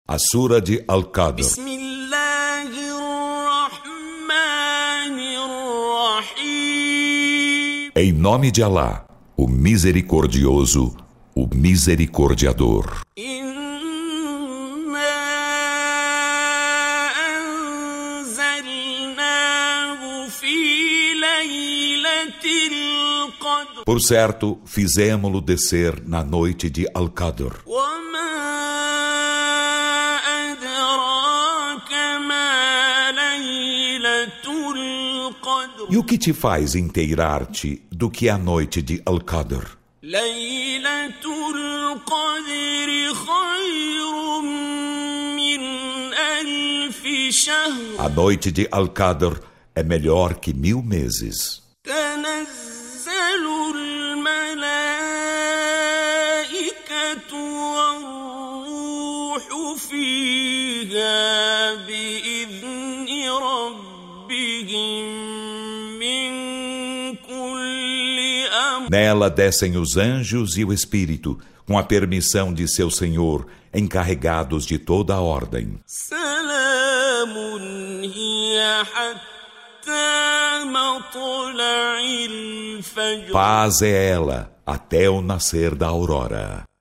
A Sura de Al-Qadr. Em nome de Alá, o Misericordioso, o Misericordiador. Por certo, fizemo-lo descer na noite de Al-Qadr. E o que te faz inteirar-te do que a noite de Al-Qadr? A noite de Al-Qadr é melhor que 1000 meses. Nela descem os anjos e o Espírito, com a permissão de seu Senhor, encarregados de toda a ordem. Paz é ela até o nascer da aurora.